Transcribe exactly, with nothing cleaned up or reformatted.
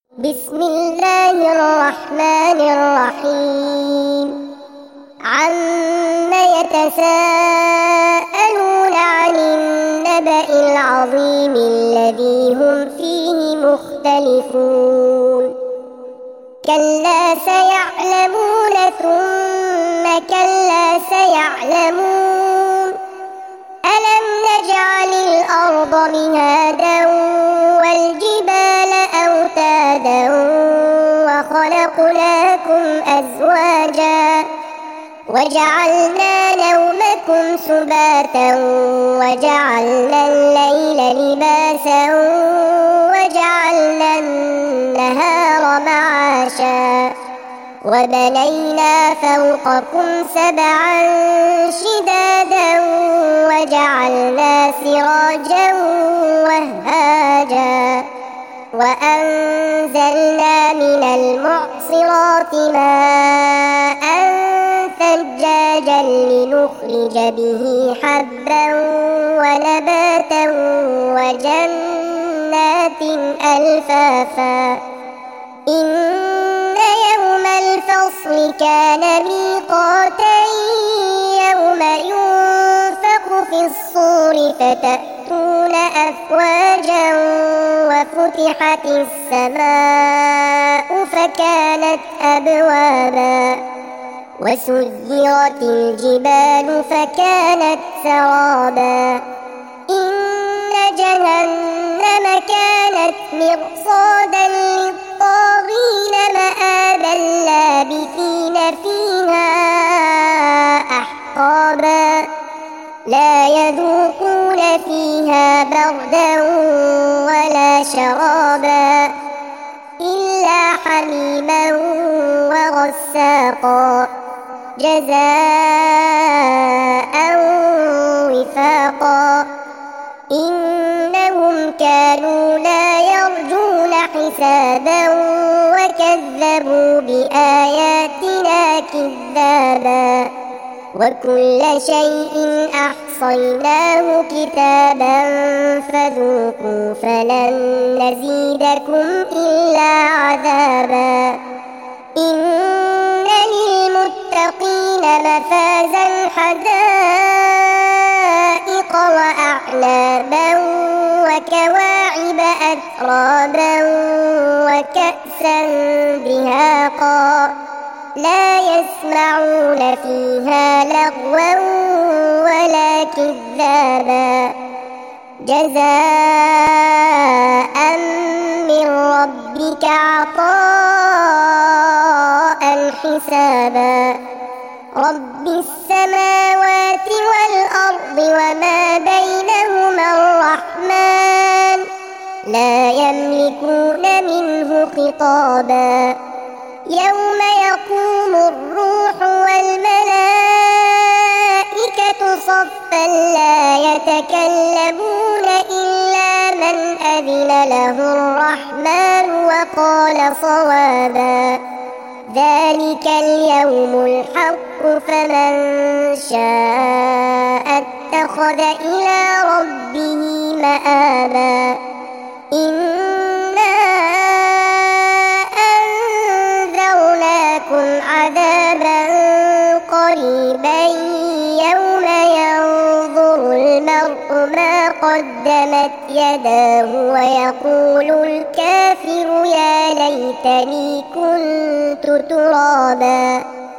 بسم الله الرحمن الرحيم. عم يتساءلون عن النبأ العظيم الذي هم فيه مختلفون. كلا سيعلمون ثم كلا سيعلمون. ألم نجعل الأرض مهادا والجبال أوتادا وخلقناكم أزواجا وجعلنا نومكم سباتا وجعلنا الليل لباسا وجعلنا النهار معاشا وبنينا فوقكم سبعا شدادا وجعلنا سراجا وهاجا وأنزلنا من المعصرات ماء ثجاجا لنخرج به حبا ونباتا وجنات ألفافا. إن يوم الفصل كان ميقاتا يوم ينفخ في الصور فتأتون أفواجا وفتحت السماء فكانت أبوابا وسيرت الجبال فكانت سرابا. إن جهنم كانت مرصادا للطاغين مآبا لابثين فيها أحقابا لا يذوقون فيها بردا ولا شرابا إلا حميما وغساقا جزاء وفاقا. إنهم كانوا لا يرجون حسابا وكذبوا بآياتنا كذابا وكل شيء أحصيناه كتابا فذوقوا فلن نزيدكم إلا عذابا. إن للمتقين مفازا حدائق وأعنابا وكواعب أترابا وكأسا دهاقا لا يسمعون فيها لغوا ولا كذابا جزاء من ربك عطاء حسابا. رب السماوات والأرض وما بينهما الرحمن لا يملكون منه خطابا. يوم يقوم الروح والملائكة صفا لا يتكلمون إلا من أذن له الرحمن وقال صوابا. ذلك اليوم الحق فمن شاء اتخذ إلى ربه مآبا. إنا أنذرناكم عذابا قريبا يوم ينظر المرء ما قدمت يداه ويقول الكافر يا ليتني كنت ترابا.